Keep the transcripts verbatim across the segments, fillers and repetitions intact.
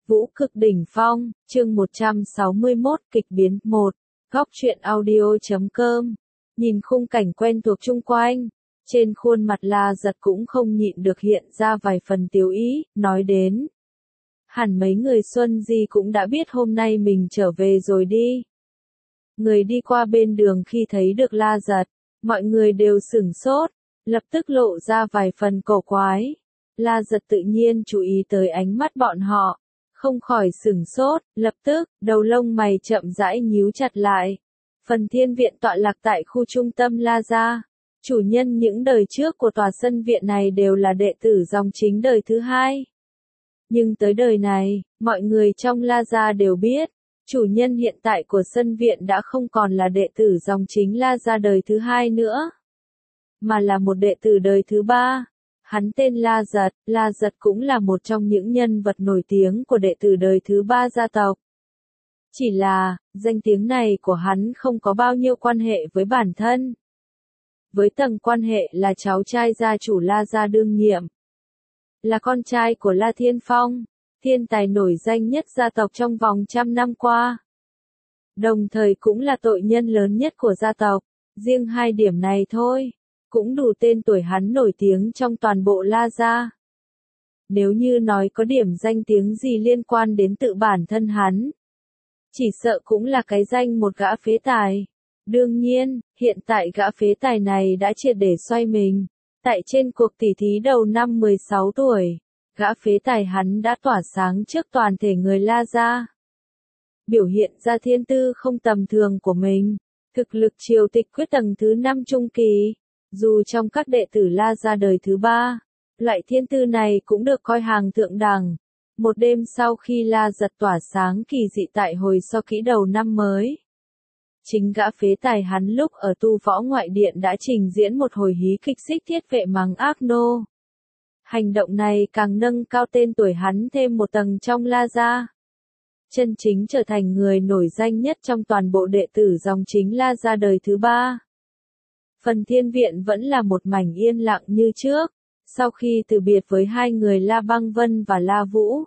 Vũ cực đỉnh phong, chương một trăm sáu mươi mốt, kịch biến một, góc truyện audio chấm com. Nhìn khung cảnh quen thuộc chung quanh, trên khuôn mặt La Giật cũng không nhịn được hiện ra vài phần tiếu ý, nói đến. Hẳn mấy người Xuân Di cũng đã biết hôm nay mình trở về rồi đi. Người đi qua bên đường khi thấy được La Giật, mọi người đều sửng sốt, lập tức lộ ra vài phần cổ quái. La Giật tự nhiên chú ý tới ánh mắt bọn họ, không khỏi sửng sốt, lập tức, đầu lông mày chậm rãi nhíu chặt lại. Phần thiên viện tọa lạc tại khu trung tâm La Gia. Chủ nhân những đời trước của tòa sân viện này đều là đệ tử dòng chính đời thứ hai. Nhưng tới đời này, mọi người trong La Gia đều biết, chủ nhân hiện tại của sân viện đã không còn là đệ tử dòng chính La Gia đời thứ hai nữa, mà là một đệ tử đời thứ ba. Hắn tên La Giật, La Giật cũng là một trong những nhân vật nổi tiếng của đệ tử đời thứ ba gia tộc. Chỉ là, danh tiếng này của hắn không có bao nhiêu quan hệ với bản thân. Với tầng quan hệ là cháu trai gia chủ La Gia đương nhiệm. Là con trai của La Thiên Phong, thiên tài nổi danh nhất gia tộc trong vòng trăm năm qua. Đồng thời cũng là tội nhân lớn nhất của gia tộc, riêng hai điểm này thôi, cũng đủ tên tuổi hắn nổi tiếng trong toàn bộ La Gia. Nếu như nói có điểm danh tiếng gì liên quan đến tự bản thân hắn, chỉ sợ cũng là cái danh một gã phế tài. Đương nhiên, hiện tại gã phế tài này đã triệt để xoay mình. Tại trên cuộc tỷ thí đầu năm mười sáu tuổi, gã phế tài hắn đã tỏa sáng trước toàn thể người La Gia. Biểu hiện ra thiên tư không tầm thường của mình, thực lực triều tịch quyết tầng thứ năm trung kỳ. Dù trong các đệ tử La Gia đời thứ ba, loại thiên tư này cũng được coi hàng thượng đẳng. Một đêm sau khi La Giật tỏa sáng kỳ dị tại hồi so kỹ đầu năm mới, chính gã phế tài hắn lúc ở tu võ ngoại điện đã trình diễn một hồi hí kịch xích thiết vệ mắng ác nô. Hành động này càng nâng cao tên tuổi hắn thêm một tầng trong La Gia. Chân chính trở thành người nổi danh nhất trong toàn bộ đệ tử dòng chính La Gia đời thứ ba. Phần thiên viện vẫn là một mảnh yên lặng như trước, sau khi từ biệt với hai người La Băng Vân và La Vũ.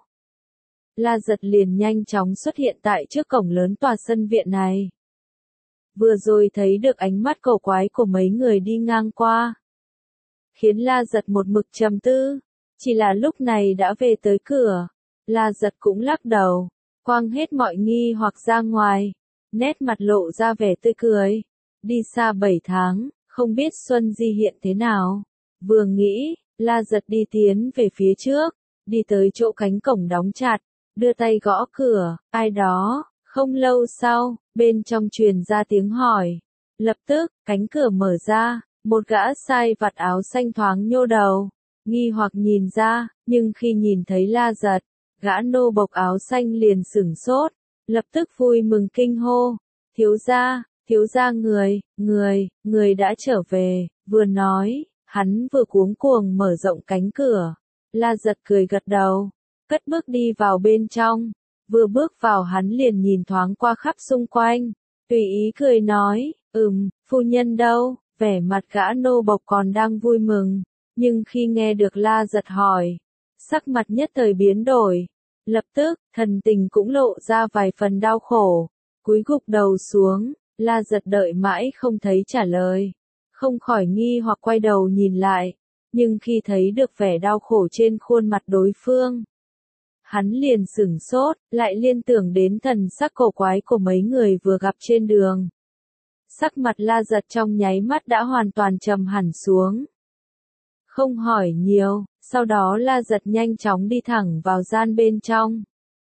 La Giật liền nhanh chóng xuất hiện tại trước cổng lớn tòa sân viện này. Vừa rồi thấy được ánh mắt cổ quái của mấy người đi ngang qua, khiến La Giật một mực trầm tư, chỉ là lúc này đã về tới cửa, La Giật cũng lắc đầu, quăng hết mọi nghi hoặc ra ngoài, nét mặt lộ ra vẻ tươi cười. Đi xa bảy tháng, không biết Xuân Di hiện thế nào. Vừa nghĩ, La Giật đi tiến về phía trước, đi tới chỗ cánh cổng đóng chặt, đưa tay gõ cửa, ai đó. Không lâu sau, bên trong truyền ra tiếng hỏi. Lập tức, cánh cửa mở ra, một gã sai vặt áo xanh thoáng nhô đầu, nghi hoặc nhìn ra, nhưng khi nhìn thấy La Giật, gã nô bộc áo xanh liền sửng sốt, lập tức vui mừng kinh hô. Thiếu gia, thiếu gia người, người, người đã trở về, vừa nói, hắn vừa cuống cuồng mở rộng cánh cửa. La Giật cười gật đầu, cất bước đi vào bên trong. Vừa bước vào hắn liền nhìn thoáng qua khắp xung quanh, tùy ý cười nói, ừm, phu nhân đâu, vẻ mặt gã nô bộc còn đang vui mừng, nhưng khi nghe được La Giật hỏi, sắc mặt nhất thời biến đổi, lập tức, thần tình cũng lộ ra vài phần đau khổ, cúi gục đầu xuống. La Giật đợi mãi không thấy trả lời, không khỏi nghi hoặc quay đầu nhìn lại, nhưng khi thấy được vẻ đau khổ trên khuôn mặt đối phương, hắn liền sửng sốt, lại liên tưởng đến thần sắc cổ quái của mấy người vừa gặp trên đường. Sắc mặt La Giật trong nháy mắt đã hoàn toàn trầm hẳn xuống. Không hỏi nhiều, sau đó La Giật nhanh chóng đi thẳng vào gian bên trong.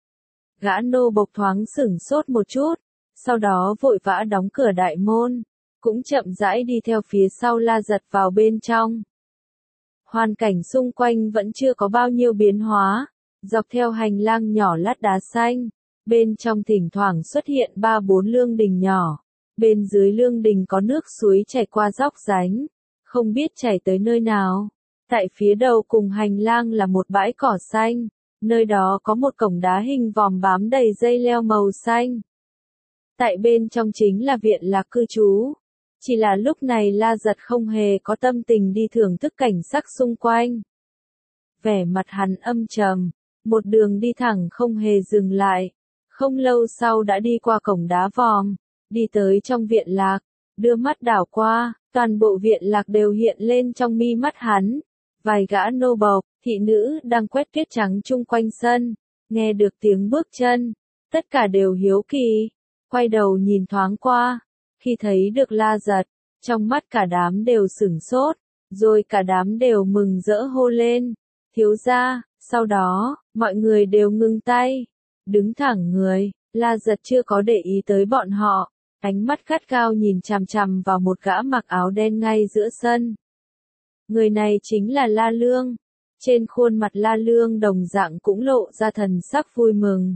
Gã nô bộc thoáng sửng sốt một chút, sau đó vội vã đóng cửa đại môn, cũng chậm rãi đi theo phía sau La Giật vào bên trong. Hoàn cảnh xung quanh vẫn chưa có bao nhiêu biến hóa. Dọc theo hành lang nhỏ lát đá xanh, bên trong thỉnh thoảng xuất hiện ba bốn lương đình nhỏ, bên dưới lương đình có nước suối chảy qua dốc rãnh, không biết chảy tới nơi nào. Tại phía đầu cùng hành lang là một bãi cỏ xanh, nơi đó có một cổng đá hình vòm bám đầy dây leo màu xanh. Tại bên trong chính là viện lạc cư trú, chỉ là lúc này La Giật không hề có tâm tình đi thưởng thức cảnh sắc xung quanh. Vẻ mặt hắn âm trầm, một đường đi thẳng không hề dừng lại. Không lâu sau đã đi qua cổng đá vòm, đi tới trong viện lạc, đưa mắt đảo qua, toàn bộ viện lạc đều hiện lên trong mi mắt hắn. Vài gã nô bộc, thị nữ đang quét tuyết trắng chung quanh sân, nghe được tiếng bước chân, tất cả đều hiếu kỳ, quay đầu nhìn thoáng qua, khi thấy được La Giật, trong mắt cả đám đều sửng sốt, rồi cả đám đều mừng rỡ hô lên, thiếu gia. Sau đó, mọi người đều ngưng tay, đứng thẳng người. La Giật chưa có để ý tới bọn họ, ánh mắt gắt gao nhìn chằm chằm vào một gã mặc áo đen ngay giữa sân. Người này chính là La Lương. Trên khuôn mặt La Lương đồng dạng cũng lộ ra thần sắc vui mừng.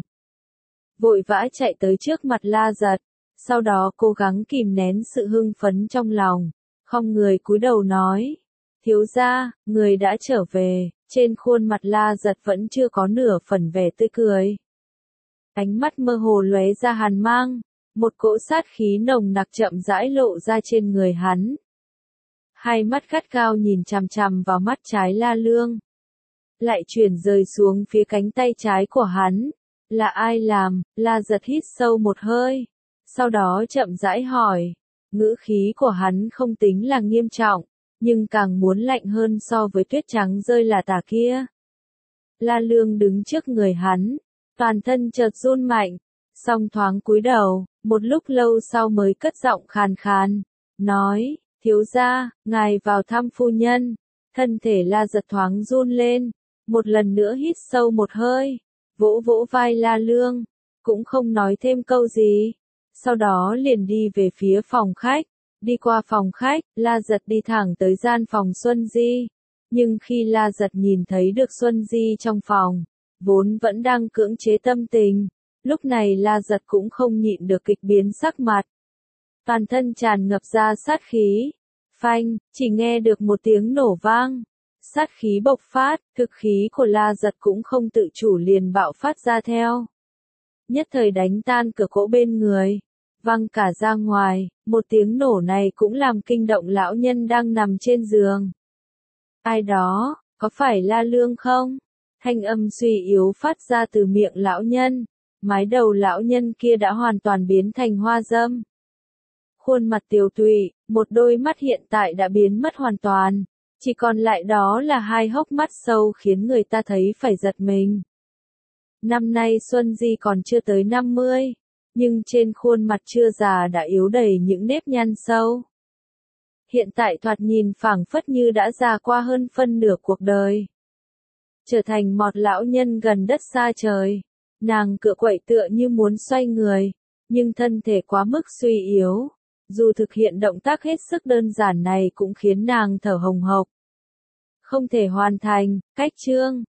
Vội vã chạy tới trước mặt La Giật, sau đó cố gắng kìm nén sự hưng phấn trong lòng, không người cúi đầu nói, thiếu gia, người đã trở về. Trên khuôn mặt La Giật vẫn chưa có nửa phần vẻ tươi cười. Ánh mắt mơ hồ lóe ra hàn mang, một cỗ sát khí nồng nặc chậm rãi lộ ra trên người hắn. Hai mắt gắt gao nhìn chằm chằm vào mắt trái La Lương, lại chuyển rời xuống phía cánh tay trái của hắn. Là ai làm? La Giật hít sâu một hơi, sau đó chậm rãi hỏi. Ngữ khí của hắn không tính là nghiêm trọng, nhưng càng muốn lạnh hơn so với tuyết trắng rơi là tả kia. La Lương đứng trước người hắn, toàn thân chợt run mạnh, song thoáng cúi đầu, một lúc lâu sau mới cất giọng khàn khàn, nói, thiếu gia, ngài vào thăm phu nhân. Thân thể La Giật thoáng run lên, một lần nữa hít sâu một hơi, vỗ vỗ vai La Lương, cũng không nói thêm câu gì, sau đó liền đi về phía phòng khách. Đi qua phòng khách, La Giật đi thẳng tới gian phòng Xuân Di. Nhưng khi La Giật nhìn thấy được Xuân Di trong phòng, vốn vẫn đang cưỡng chế tâm tình, lúc này La Giật cũng không nhịn được kịch biến sắc mặt. Toàn thân tràn ngập ra sát khí. Phanh, chỉ nghe được một tiếng nổ vang. Sát khí bộc phát, thực khí của La Giật cũng không tự chủ liền bạo phát ra theo. Nhất thời đánh tan cửa gỗ bên người, văng cả ra ngoài, một tiếng nổ này cũng làm kinh động lão nhân đang nằm trên giường. Ai đó, có phải La Lương không? Thanh âm suy yếu phát ra từ miệng lão nhân, mái đầu lão nhân kia đã hoàn toàn biến thành hoa dâm. Khuôn mặt tiều tụy, một đôi mắt hiện tại đã biến mất hoàn toàn, chỉ còn lại đó là hai hốc mắt sâu khiến người ta thấy phải giật mình. Năm nay Xuân Di còn chưa tới năm mươi, nhưng trên khuôn mặt chưa già đã yếu đầy những nếp nhăn sâu. Hiện tại thoạt nhìn phảng phất như đã già qua hơn phân nửa cuộc đời. Trở thành một lão nhân gần đất xa trời, nàng cựa quậy tựa như muốn xoay người, nhưng thân thể quá mức suy yếu. Dù thực hiện động tác hết sức đơn giản này cũng khiến nàng thở hồng hộc. Không thể hoàn thành, cách chương.